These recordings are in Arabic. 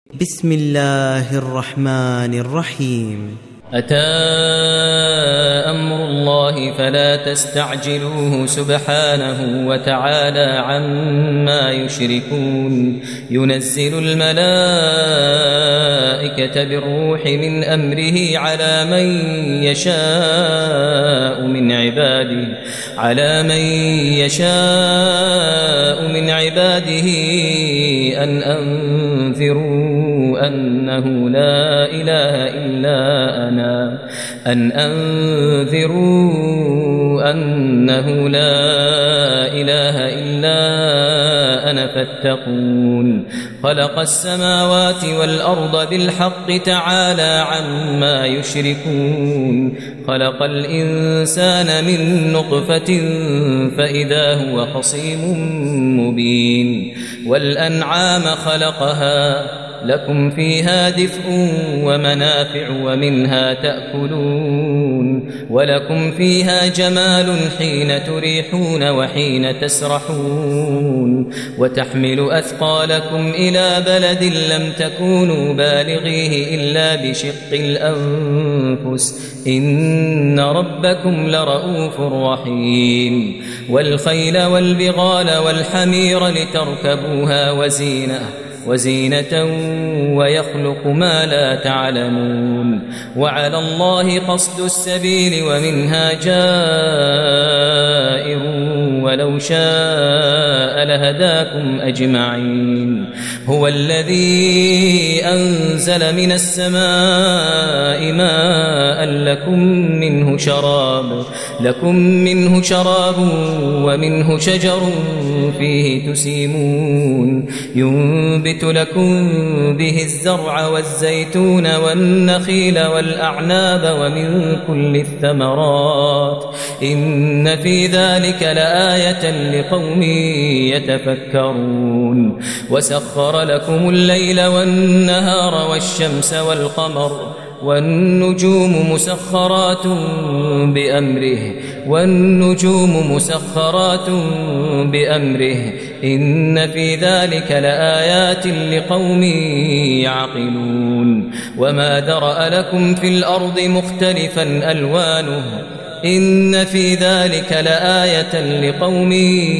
بسم الله الرحمن الرحيم. أتى أمر الله فلا تستعجلوه سبحانه وتعالى عما يشركون. ينزل الملائكة بالروح من أمره على من يشاء من عباده أن أنذروا أنه لا إله إلا أنا فاتقون. خلق السماوات والأرض بالحق تعالى عما يشركون. خلق الإنسان من نطفة فإذا هو خصيم مبين. والأنعام خلقها لكم فيها دفء ومنافع ومنها تأكلون. ولكم فيها جمال حين تريحون وحين تسرحون. وتحمل أثقالكم إلى بلد لم تكونوا بالغيه إلا بشق الأنفس إن ربكم لرؤوف رحيم. والخيل والبغال والحمير لتركبوها وزينة ويخلق ما لا تعلمون. وعلى الله قصد السبيل ومنها جائر ولو شاء لهداكم أجمعين. هو الذي أنزل من السماء ماء لكم منه شراب ومنه شجر فيه تسيمون. ينبت لكم به الزرع والزيتون والنخيل والأعناب ومن كل الثمرات إن في ذلك لآية لقوم يتفكرون. وسخر لكم الليل والنهار والشمس والقمر والنجوم مسخرات بأمره إن في ذلك لآيات لقوم يعقلون. وما ذرأ لكم في الأرض مختلفا ألوانه إن في ذلك لآية لقوم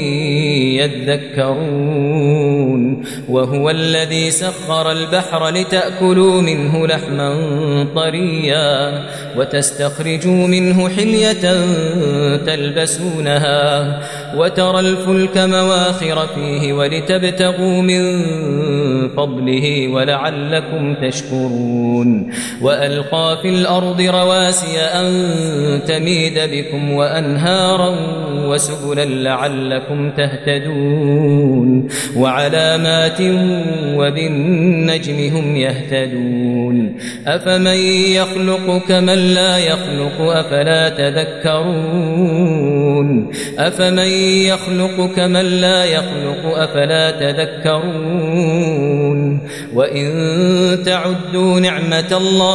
يذكرون. وهو الذي سخر البحر لتأكلوا منه لحما طريا وتستخرجوا منه حلية تلبسونها وترى الفلك مواخر فيه ولتبتغوا من فضله ولعلكم تشكرون. وألقى في الأرض رواسي أن تميد بكم وأنهارا وسبلا لعلكم تهتدون. وعلامات وبالنجم هم يهتدون. أفمن يخلق كمن لا يخلق أفلا تذكرون. وإن تعدوا نعمة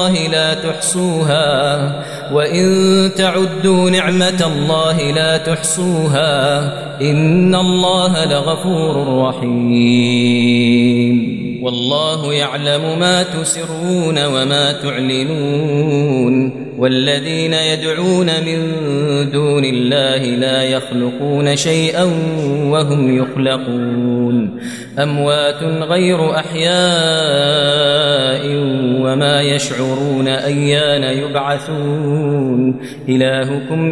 الله لا تحصوها إن الله لغفور رحيم. والله يعلم ما تسرون وما تعلنون. والذين يدعون من دون الله لا يخلقون شيئا وهم يخلقون. أموات غير أحياء وما يشعرون أيان يبعثون. إلهكم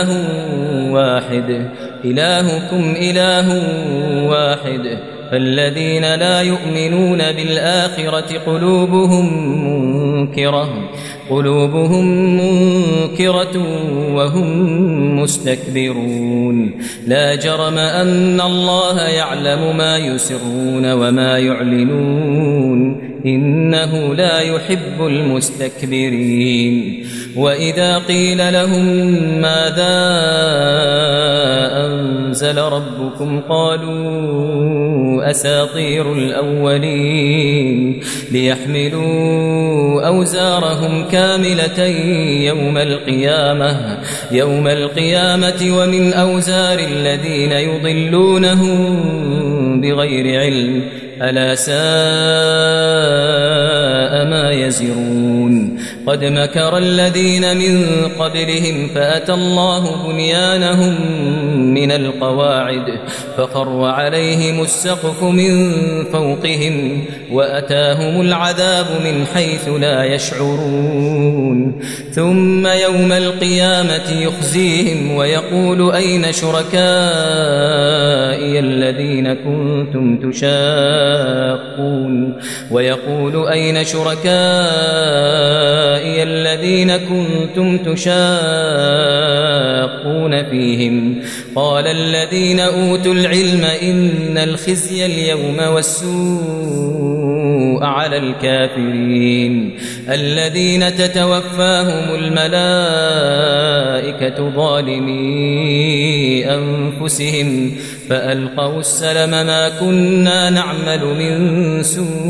إله واحد فالذين لا يؤمنون بالآخرة قلوبهم منكرة وهم مستكبرون. لا جرم أن الله يعلم ما يسرون وما يعلنون إنه لا يحب المستكبرين. وإذا قيل لهم ماذا أنزل ربكم قالوا أساطير الأولين ليحملوا أوزارهم كاملة يوم القيامة ومن أوزار الذين يضلونهم بغير علم ألا ساء ما يزرون قد مكر الذين من قبلهم فأتى الله بنيانهم من القواعد فخر عليهم السقف من فوقهم وأتاهم العذاب من حيث لا يشعرون ثم يوم القيامة يخزيهم ويقول أين شركائي الذين كنتم تشاقون فيهم قال الذين أوتوا العلم إن الخزي اليوم والسوء على الكافرين الذين تتوفاهم الملائكة ظالمي أنفسهم فألقوا السلم ما كنا نعمل من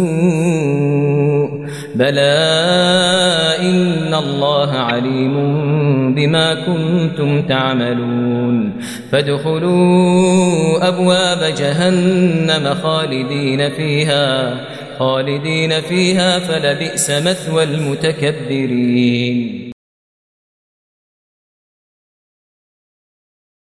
سوء بلى إن الله عليم بما كنتم تعملون فادخلوا أبواب جهنم خالدين فيها فلبئس مثوى المتكبرين